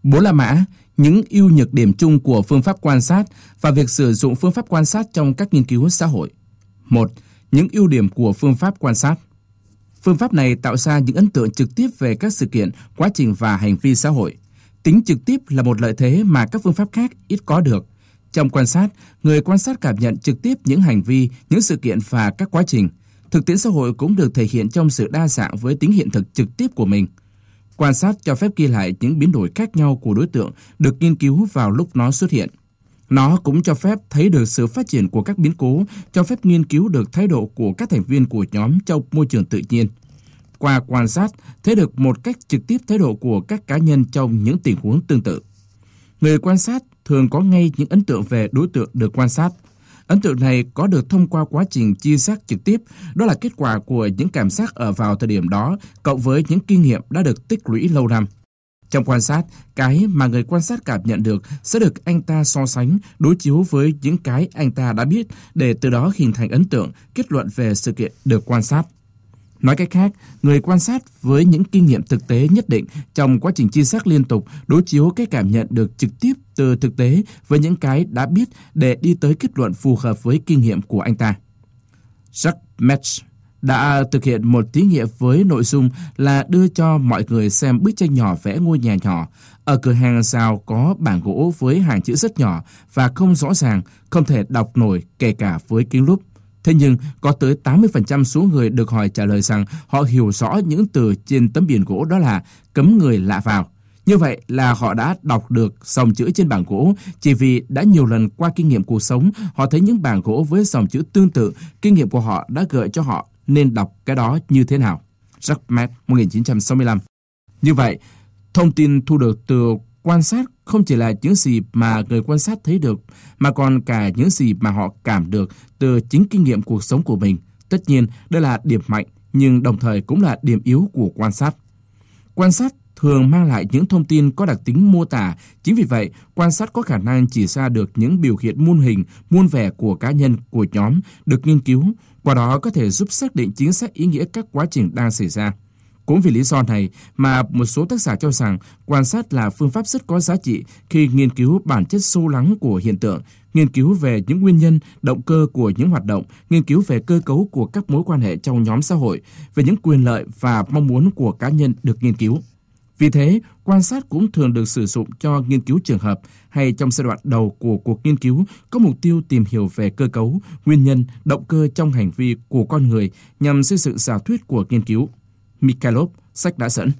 4 La Mã, những ưu nhược điểm chung của phương pháp quan sát và việc sử dụng phương pháp quan sát trong các nghiên cứu xã hội. 1. Những ưu điểm của phương pháp quan sát. Phương pháp này tạo ra những ấn tượng trực tiếp về các sự kiện, quá trình và hành vi xã hội. Tính trực tiếp là một lợi thế mà các phương pháp khác ít có được. Trong quan sát, người quan sát cảm nhận trực tiếp những hành vi, những sự kiện và các quá trình. Thực tiễn xã hội cũng được thể hiện trong sự đa dạng với tính hiện thực trực tiếp của mình. Quan sát cho phép ghi lại những biến đổi khác nhau của đối tượng được nghiên cứu vào lúc nó xuất hiện. Nó cũng cho phép thấy được sự phát triển của các biến cố, cho phép nghiên cứu được thái độ của các thành viên của nhóm trong môi trường tự nhiên. Qua quan sát, thấy được một cách trực tiếp thái độ của các cá nhân trong những tình huống tương tự. Người quan sát thường có ngay những ấn tượng về đối tượng được quan sát. Ấn tượng này có được thông qua quá trình chi giác trực tiếp, đó là kết quả của những cảm giác ở vào thời điểm đó, cộng với những kinh nghiệm đã được tích lũy lâu năm. Trong quan sát, cái mà người quan sát cảm nhận được sẽ được anh ta so sánh, đối chiếu với những cái anh ta đã biết để từ đó hình thành ấn tượng, kết luận về sự kiện được quan sát. Nói cách khác, người quan sát với những kinh nghiệm thực tế nhất định trong quá trình chi giác liên tục đối chiếu cái cảm nhận được trực tiếp từ thực tế với những cái đã biết để đi tới kết luận phù hợp với kinh nghiệm của anh ta. Jacques Metz đã thực hiện một thí nghiệm với nội dung là đưa cho mọi người xem bức tranh nhỏ vẽ ngôi nhà nhỏ. Ở cửa hàng rào có bảng gỗ với hàng chữ rất nhỏ và không rõ ràng, không thể đọc nổi kể cả với kính lúp. Thế nhưng, có tới 80% số người được hỏi trả lời rằng họ hiểu rõ những từ trên tấm biển gỗ đó là cấm người lạ vào. Như vậy là họ đã đọc được dòng chữ trên bảng gỗ, chỉ vì đã nhiều lần qua kinh nghiệm cuộc sống, họ thấy những bảng gỗ với dòng chữ tương tự, kinh nghiệm của họ đã gợi cho họ nên đọc cái đó như thế nào. Jacques Metz, 1965. Như vậy, thông tin thu được từ quan sát không chỉ là những gì mà người quan sát thấy được, mà còn cả những gì mà họ cảm được từ chính kinh nghiệm cuộc sống của mình. Tất nhiên, đây là điểm mạnh, nhưng đồng thời cũng là điểm yếu của quan sát. Quan sát thường mang lại những thông tin có đặc tính mô tả. Chính vì vậy, quan sát có khả năng chỉ ra được những biểu hiện muôn hình, muôn vẻ của cá nhân, của nhóm được nghiên cứu. Qua đó có thể giúp xác định chính xác ý nghĩa các quá trình đang xảy ra. Cũng vì lý do này mà một số tác giả cho rằng quan sát là phương pháp rất có giá trị khi nghiên cứu bản chất sâu lắng của hiện tượng, nghiên cứu về những nguyên nhân, động cơ của những hoạt động, nghiên cứu về cơ cấu của các mối quan hệ trong nhóm xã hội, về những quyền lợi và mong muốn của cá nhân được nghiên cứu. Vì thế, quan sát cũng thường được sử dụng cho nghiên cứu trường hợp hay trong giai đoạn đầu của cuộc nghiên cứu có mục tiêu tìm hiểu về cơ cấu, nguyên nhân, động cơ trong hành vi của con người nhằm xây dựng giả thuyết của nghiên cứu. Mikhailov, sách đã dẫn.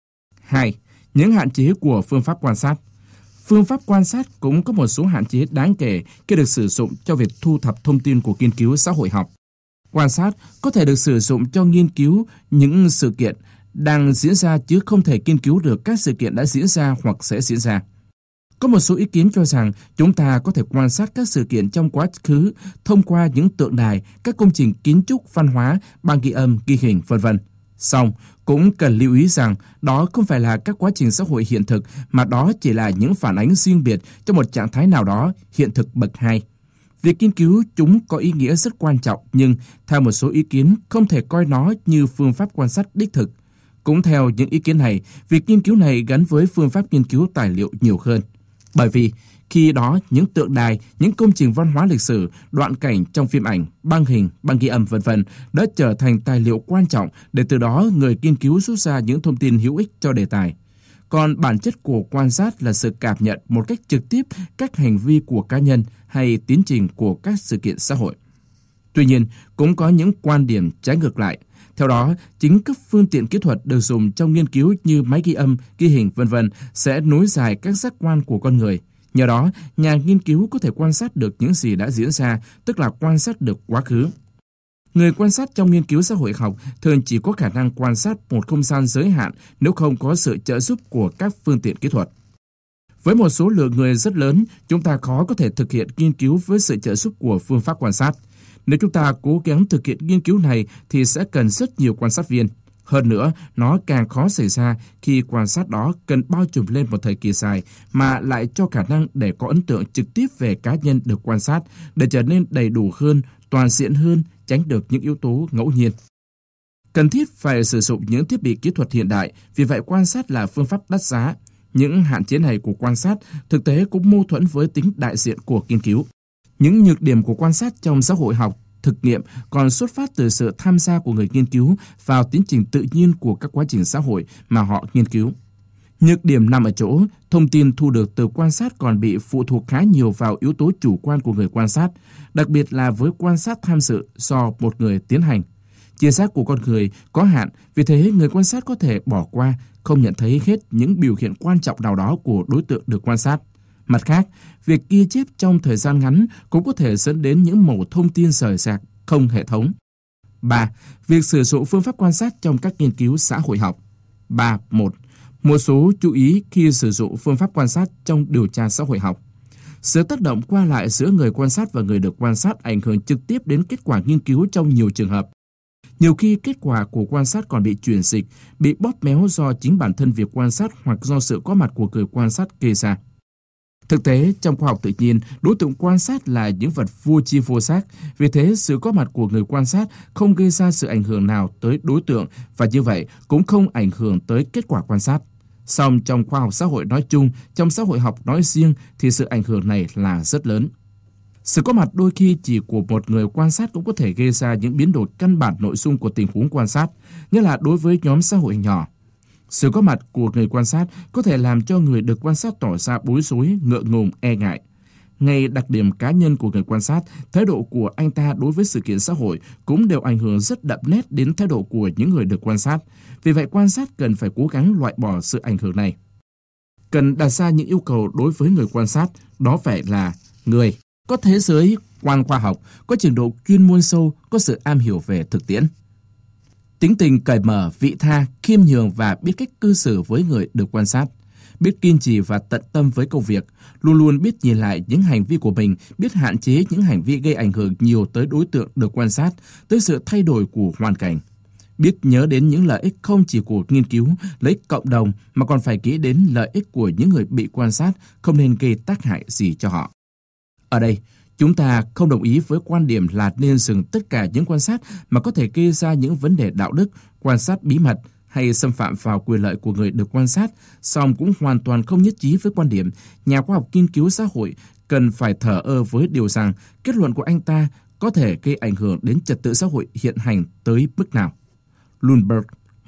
2. Những hạn chế của phương pháp quan sát. Phương pháp quan sát cũng có một số hạn chế đáng kể khi được sử dụng cho việc thu thập thông tin của nghiên cứu xã hội học. Quan sát có thể được sử dụng cho nghiên cứu những sự kiện đang diễn ra chứ không thể nghiên cứu được các sự kiện đã diễn ra hoặc sẽ diễn ra. Có một số ý kiến cho rằng chúng ta có thể quan sát các sự kiện trong quá khứ thông qua những tượng đài, các công trình kiến trúc văn hóa, băng ghi âm, ghi hình, v.v. Song, cũng cần lưu ý rằng đó không phải là các quá trình xã hội hiện thực, mà đó chỉ là những phản ánh riêng biệt cho một trạng thái nào đó, hiện thực bậc 2. Việc nghiên cứu chúng có ý nghĩa rất quan trọng, nhưng theo một số ý kiến không thể coi nó như phương pháp quan sát đích thực. Cũng theo những ý kiến này, việc nghiên cứu này gắn với phương pháp nghiên cứu tài liệu nhiều hơn. Bởi vì khi đó những tượng đài, những công trình văn hóa lịch sử, đoạn cảnh trong phim ảnh, băng hình, băng ghi âm v.v. đã trở thành tài liệu quan trọng để từ đó người nghiên cứu rút ra những thông tin hữu ích cho đề tài. Còn bản chất của quan sát là sự cảm nhận một cách trực tiếp các hành vi của cá nhân hay tiến trình của các sự kiện xã hội. Tuy nhiên, cũng có những quan điểm trái ngược lại. Theo đó, chính các phương tiện kỹ thuật được dùng trong nghiên cứu như máy ghi âm, ghi hình v.v. sẽ nối dài các giác quan của con người. Nhờ đó, nhà nghiên cứu có thể quan sát được những gì đã diễn ra, tức là quan sát được quá khứ. Người quan sát trong nghiên cứu xã hội học thường chỉ có khả năng quan sát một không gian giới hạn nếu không có sự trợ giúp của các phương tiện kỹ thuật. Với một số lượng người rất lớn, chúng ta khó có thể thực hiện nghiên cứu với sự trợ giúp của phương pháp quan sát. Nếu chúng ta cố gắng thực hiện nghiên cứu này thì sẽ cần rất nhiều quan sát viên. Hơn nữa, nó càng khó xảy ra khi quan sát đó cần bao trùm lên một thời kỳ dài mà lại cho khả năng để có ấn tượng trực tiếp về cá nhân được quan sát để trở nên đầy đủ hơn, toàn diện hơn, tránh được những yếu tố ngẫu nhiên. Cần thiết phải sử dụng những thiết bị kỹ thuật hiện đại, vì vậy quan sát là phương pháp đắt giá. Những hạn chế này của quan sát thực tế cũng mâu thuẫn với tính đại diện của nghiên cứu. Những nhược điểm của quan sát trong xã hội học thực nghiệm còn xuất phát từ sự tham gia của người nghiên cứu vào tiến trình tự nhiên của các quá trình xã hội mà họ nghiên cứu. Nhược điểm nằm ở chỗ, thông tin thu được từ quan sát còn bị phụ thuộc khá nhiều vào yếu tố chủ quan của người quan sát, đặc biệt là với quan sát tham dự do một người tiến hành. Tri giác của con người có hạn, vì thế người quan sát có thể bỏ qua, không nhận thấy hết những biểu hiện quan trọng nào đó của đối tượng được quan sát. Mặt khác, việc ghi chép trong thời gian ngắn cũng có thể dẫn đến những mẩu thông tin rời rạc, không hệ thống. 3. Việc sử dụng phương pháp quan sát trong các nghiên cứu xã hội học. 3.1. Một số chú ý khi sử dụng phương pháp quan sát trong điều tra xã hội học. Sự tác động qua lại giữa người quan sát và người được quan sát ảnh hưởng trực tiếp đến kết quả nghiên cứu trong nhiều trường hợp. Nhiều khi kết quả của quan sát còn bị chuyển dịch, bị bóp méo do chính bản thân việc quan sát hoặc do sự có mặt của người quan sát gây ra. Thực tế, trong khoa học tự nhiên, đối tượng quan sát là những vật vô tri vô giác, vì thế sự có mặt của người quan sát không gây ra sự ảnh hưởng nào tới đối tượng và như vậy cũng không ảnh hưởng tới kết quả quan sát. Song trong khoa học xã hội nói chung, trong xã hội học nói riêng thì sự ảnh hưởng này là rất lớn. Sự có mặt đôi khi chỉ của một người quan sát cũng có thể gây ra những biến đổi căn bản nội dung của tình huống quan sát, như là đối với nhóm xã hội nhỏ. Sự có mặt của người quan sát có thể làm cho người được quan sát tỏ ra bối rối, ngượng ngùng, e ngại. Ngay đặc điểm cá nhân của người quan sát, thái độ của anh ta đối với sự kiện xã hội cũng đều ảnh hưởng rất đậm nét đến thái độ của những người được quan sát. Vì vậy, quan sát cần phải cố gắng loại bỏ sự ảnh hưởng này. Cần đặt ra những yêu cầu đối với người quan sát, đó phải là người có thế giới quan khoa học, có trình độ chuyên môn sâu, có sự am hiểu về thực tiễn. Tính tình cởi mở, vị tha, khiêm nhường và biết cách cư xử với người được quan sát, biết kiên trì và tận tâm với công việc, luôn luôn biết nhìn lại những hành vi của mình, biết hạn chế những hành vi gây ảnh hưởng nhiều tới đối tượng được quan sát, tới sự thay đổi của hoàn cảnh. Biết nhớ đến những lợi ích không chỉ của nghiên cứu, lợi ích cộng đồng mà còn phải nghĩ đến lợi ích của những người bị quan sát, không nên gây tác hại gì cho họ. Ở đây, chúng ta không đồng ý với quan điểm là nên dừng tất cả những quan sát mà có thể gây ra những vấn đề đạo đức, quan sát bí mật hay xâm phạm vào quyền lợi của người được quan sát, song cũng hoàn toàn không nhất trí với quan điểm nhà khoa học nghiên cứu xã hội cần phải thờ ơ với điều rằng kết luận của anh ta có thể gây ảnh hưởng đến trật tự xã hội hiện hành tới mức nào. Lundberg,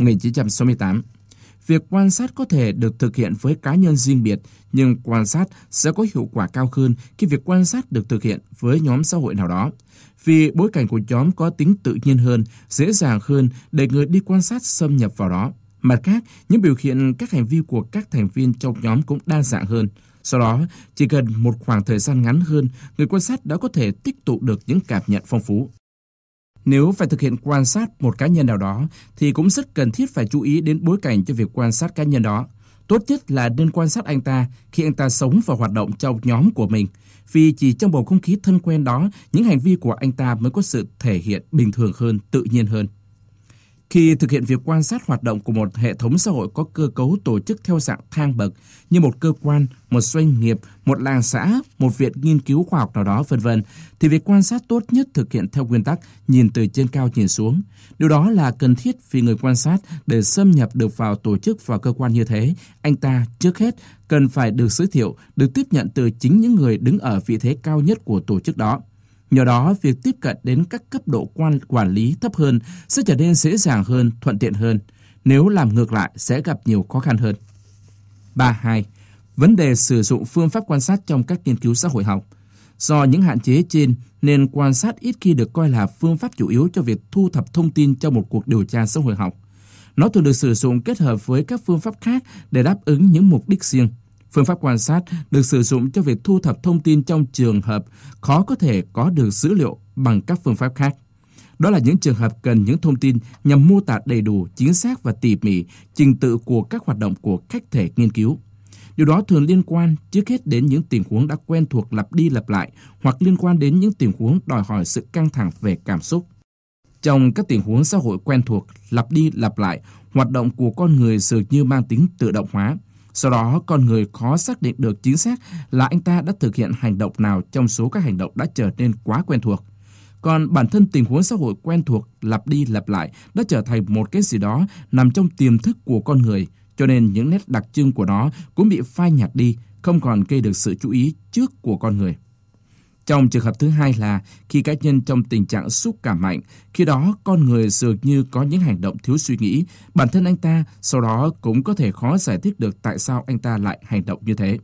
1968. Việc quan sát có thể được thực hiện với cá nhân riêng biệt, nhưng quan sát sẽ có hiệu quả cao hơn khi việc quan sát được thực hiện với nhóm xã hội nào đó. Vì bối cảnh của nhóm có tính tự nhiên hơn, dễ dàng hơn để người đi quan sát xâm nhập vào đó. Mặt khác, những biểu hiện các hành vi của các thành viên trong nhóm cũng đa dạng hơn. Sau đó, chỉ cần một khoảng thời gian ngắn hơn, người quan sát đã có thể tích tụ được những cảm nhận phong phú. Nếu phải thực hiện quan sát một cá nhân nào đó, thì cũng rất cần thiết phải chú ý đến bối cảnh cho việc quan sát cá nhân đó. Tốt nhất là nên quan sát anh ta khi anh ta sống và hoạt động trong nhóm của mình, vì chỉ trong bầu không khí thân quen đó, những hành vi của anh ta mới có sự thể hiện bình thường hơn, tự nhiên hơn. Khi thực hiện việc quan sát hoạt động của một hệ thống xã hội có cơ cấu tổ chức theo dạng thang bậc như một cơ quan, một doanh nghiệp, một làng xã, một viện nghiên cứu khoa học nào đó v.v. thì việc quan sát tốt nhất thực hiện theo nguyên tắc nhìn từ trên cao nhìn xuống. Điều đó là cần thiết vì người quan sát để xâm nhập được vào tổ chức và cơ quan như thế, anh ta trước hết cần phải được giới thiệu, được tiếp nhận từ chính những người đứng ở vị thế cao nhất của tổ chức đó. Nhờ đó, việc tiếp cận đến các cấp độ quản lý thấp hơn sẽ trở nên dễ dàng hơn, thuận tiện hơn. Nếu làm ngược lại sẽ gặp nhiều khó khăn hơn. 3.2. Vấn đề sử dụng phương pháp quan sát trong các nghiên cứu xã hội học. Do những hạn chế trên nên quan sát ít khi được coi là phương pháp chủ yếu cho việc thu thập thông tin trong một cuộc điều tra xã hội học. Nó thường được sử dụng kết hợp với các phương pháp khác để đáp ứng những mục đích riêng. Phương pháp quan sát được sử dụng cho việc thu thập thông tin trong trường hợp khó có thể có được dữ liệu bằng các phương pháp khác. Đó là những trường hợp cần những thông tin nhằm mô tả đầy đủ, chính xác và tỉ mỉ trình tự của các hoạt động của khách thể nghiên cứu. Điều đó thường liên quan trước hết đến những tình huống đã quen thuộc lặp đi lặp lại hoặc liên quan đến những tình huống đòi hỏi sự căng thẳng về cảm xúc. Trong các tình huống xã hội quen thuộc, lặp đi lặp lại, hoạt động của con người dường như mang tính tự động hóa. Sau đó, con người khó xác định được chính xác là anh ta đã thực hiện hành động nào trong số các hành động đã trở nên quá quen thuộc. Còn bản thân tình huống xã hội quen thuộc lặp đi lặp lại đã trở thành một cái gì đó nằm trong tiềm thức của con người, cho nên những nét đặc trưng của nó cũng bị phai nhạt đi, không còn gây được sự chú ý trước của con người. Trong trường hợp thứ hai là khi cá nhân trong tình trạng xúc cảm mạnh, khi đó con người dường như có những hành động thiếu suy nghĩ, bản thân anh ta sau đó cũng có thể khó giải thích được tại sao anh ta lại hành động như thế.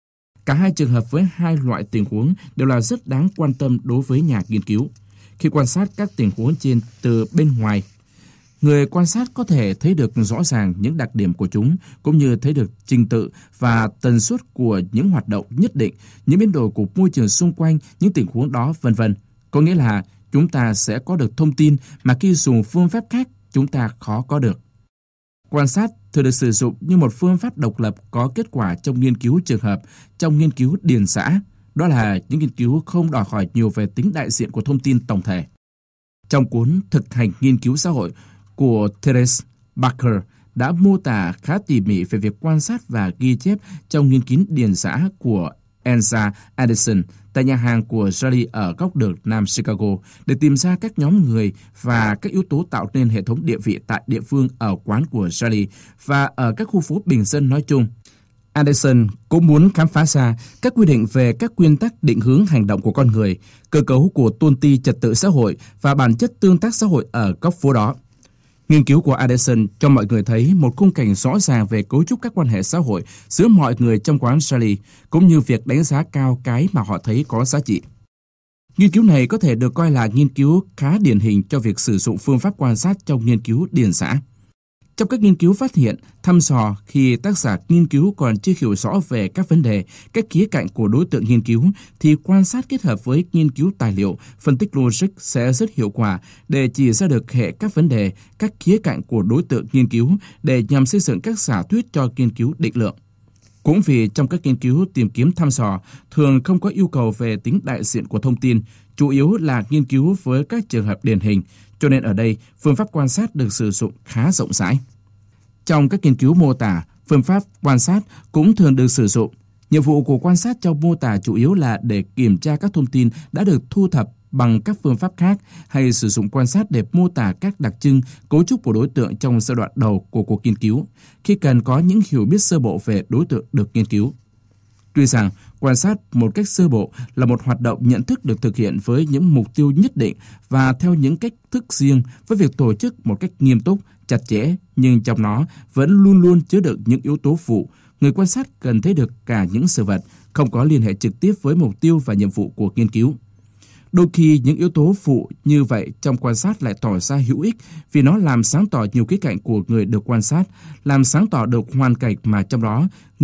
Cả hai trường hợp với hai loại tình huống đều là rất đáng quan tâm đối với nhà nghiên cứu. Khi quan sát các tình huống trên từ bên ngoài, người quan sát có thể thấy được rõ ràng những đặc điểm của chúng, cũng như thấy được trình tự và tần suất của những hoạt động nhất định, những biến đổi của môi trường xung quanh những tình huống đó, vân vân. Có nghĩa là chúng ta sẽ có được thông tin mà khi dùng phương pháp khác chúng ta khó có được. Quan sát thường được sử dụng như một phương pháp độc lập có kết quả trong nghiên cứu trường hợp, trong nghiên cứu điền xã. Đó là những nghiên cứu không đòi hỏi nhiều về tính đại diện của thông tin tổng thể. Trong cuốn Thực hành nghiên cứu xã hội của Therese Barker đã mô tả khá tỉ mỉ về việc quan sát và ghi chép trong nghiên cứu điền xã của Elsa Anderson tại nhà hàng của Charlie ở góc đường Nam Chicago để tìm ra các nhóm người và các yếu tố tạo nên hệ thống địa vị tại địa phương ở quán của Charlie và ở các khu phố bình dân nói chung. Anderson cũng muốn khám phá ra các quy định về các nguyên tắc định hướng hành động của con người, cơ cấu của tôn ti trật tự xã hội và bản chất tương tác xã hội ở góc phố đó. Nghiên cứu của Anderson cho mọi người thấy một khung cảnh rõ ràng về cấu trúc các quan hệ xã hội giữa mọi người trong quán Charlie, cũng như việc đánh giá cao cái mà họ thấy có giá trị. Nghiên cứu này có thể được coi là nghiên cứu khá điển hình cho việc sử dụng phương pháp quan sát trong nghiên cứu điền xã. Trong các nghiên cứu phát hiện, thăm dò khi tác giả nghiên cứu còn chưa hiểu rõ về các vấn đề, các khía cạnh của đối tượng nghiên cứu, thì quan sát kết hợp với nghiên cứu tài liệu, phân tích logic sẽ rất hiệu quả để chỉ ra được hệ các vấn đề, các khía cạnh của đối tượng nghiên cứu để nhằm xây dựng các giả thuyết cho nghiên cứu định lượng. Cũng vì trong các nghiên cứu tìm kiếm thăm dò thường không có yêu cầu về tính đại diện của thông tin, chủ yếu là nghiên cứu với các trường hợp điển hình, cho nên ở đây phương pháp quan sát được sử dụng khá rộng rãi. Trong các nghiên cứu mô tả, phương pháp quan sát cũng thường được sử dụng. Nhiệm vụ của quan sát trong mô tả chủ yếu là để kiểm tra các thông tin đã được thu thập bằng các phương pháp khác hay sử dụng quan sát để mô tả các đặc trưng, cấu trúc của đối tượng trong giai đoạn đầu của cuộc nghiên cứu, khi cần có những hiểu biết sơ bộ về đối tượng được nghiên cứu. Tuy rằng, quan sát một cách sơ bộ là một hoạt động nhận thức được thực hiện với những mục tiêu nhất định và theo những cách thức riêng với việc tổ chức một cách nghiêm túc, chặt chẽ, nhưng trong nó vẫn luôn luôn chứa đựng những yếu tố phụ. Người quan sát cần thấy được cả những sự vật, không có liên hệ trực tiếp với mục tiêu và nhiệm vụ của nghiên cứu. Đôi khi những yếu tố phụ như vậy trong quan sát lại tỏ ra hữu ích vì nó làm sáng tỏ nhiều khía cạnh của người được quan sát, làm sáng tỏ được hoàn cảnh mà trong đó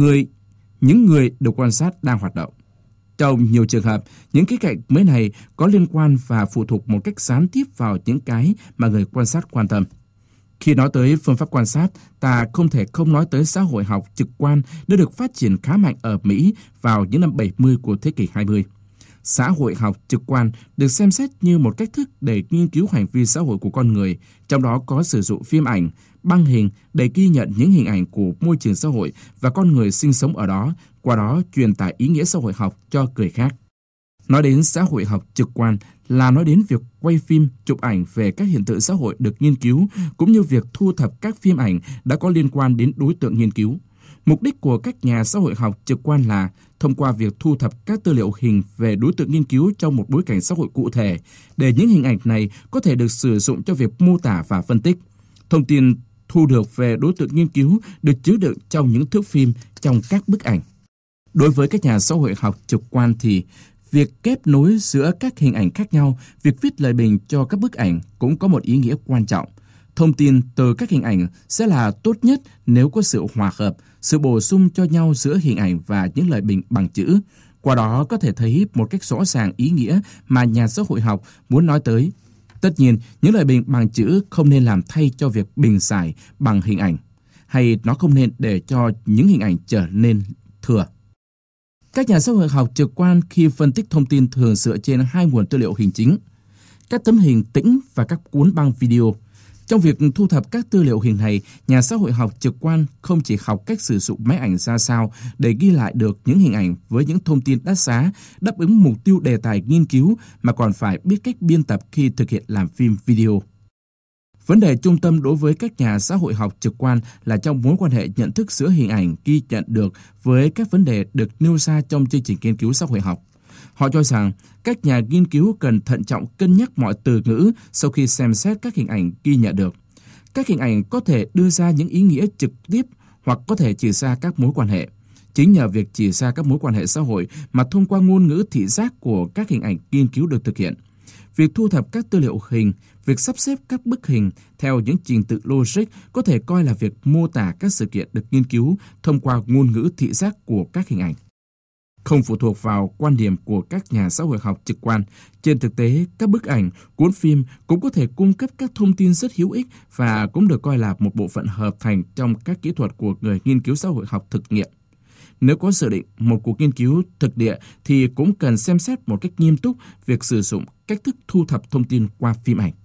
những người được quan sát đang hoạt động. Trong nhiều trường hợp, những khía cạnh mới này có liên quan và phụ thuộc một cách gián tiếp vào những cái mà người quan sát quan tâm. Khi nói tới phương pháp quan sát, ta không thể không nói tới xã hội học trực quan đã được phát triển khá mạnh ở Mỹ vào những năm 70 của thế kỷ 20. Xã hội học trực quan được xem xét như một cách thức để nghiên cứu hành vi xã hội của con người, trong đó có sử dụng phim ảnh, băng hình để ghi nhận những hình ảnh của môi trường xã hội và con người sinh sống ở đó, qua đó truyền tải ý nghĩa xã hội học cho người khác. Nói đến xã hội học trực quan là nói đến việc quay phim, chụp ảnh về các hiện tượng xã hội được nghiên cứu, cũng như việc thu thập các phim ảnh đã có liên quan đến đối tượng nghiên cứu. Mục đích của các nhà xã hội học trực quan là thông qua việc thu thập các tư liệu hình về đối tượng nghiên cứu trong một bối cảnh xã hội cụ thể, để những hình ảnh này có thể được sử dụng cho việc mô tả và phân tích. Thông tin thu được về đối tượng nghiên cứu được chứa đựng trong những thước phim, trong các bức ảnh. Đối với các nhà xã hội học trực quan thì việc kết nối giữa các hình ảnh khác nhau, việc viết lời bình cho các bức ảnh cũng có một ý nghĩa quan trọng. Thông tin từ các hình ảnh sẽ là tốt nhất nếu có sự hòa hợp, sự bổ sung cho nhau giữa hình ảnh và những lời bình bằng chữ. Qua đó có thể thấy một cách rõ ràng ý nghĩa mà nhà xã hội học muốn nói tới. Tất nhiên, những lời bình bằng chữ không nên làm thay cho việc bình giải bằng hình ảnh, hay nó không nên để cho những hình ảnh trở nên thừa. Các nhà xã hội học trực quan khi phân tích thông tin thường dựa trên hai nguồn tư liệu hình chính, các tấm hình tĩnh và các cuốn băng video. Trong việc thu thập các tư liệu hình này, nhà xã hội học trực quan không chỉ học cách sử dụng máy ảnh ra sao để ghi lại được những hình ảnh với những thông tin đắt giá, đáp ứng mục tiêu đề tài nghiên cứu, mà còn phải biết cách biên tập khi thực hiện làm phim video. Vấn đề trung tâm đối với các nhà xã hội học trực quan là trong mối quan hệ nhận thức giữa hình ảnh ghi nhận được với các vấn đề được nêu ra trong chương trình nghiên cứu xã hội học. Họ cho rằng các nhà nghiên cứu cần thận trọng cân nhắc mọi từ ngữ sau khi xem xét các hình ảnh ghi nhận được. Các hình ảnh có thể đưa ra những ý nghĩa trực tiếp hoặc có thể chỉ ra các mối quan hệ. Chính nhờ việc chỉ ra các mối quan hệ xã hội mà thông qua ngôn ngữ thị giác của các hình ảnh nghiên cứu được thực hiện. Việc thu thập các tư liệu hình, việc sắp xếp các bức hình theo những trình tự logic có thể coi là việc mô tả các sự kiện được nghiên cứu thông qua ngôn ngữ thị giác của các hình ảnh. Không phụ thuộc vào quan điểm của các nhà xã hội học trực quan, trên thực tế, các bức ảnh, cuốn phim cũng có thể cung cấp các thông tin rất hữu ích và cũng được coi là một bộ phận hợp thành trong các kỹ thuật của người nghiên cứu xã hội học thực nghiệm. Nếu có dự định một cuộc nghiên cứu thực địa thì cũng cần xem xét một cách nghiêm túc việc sử dụng cách thức thu thập thông tin qua phim ảnh.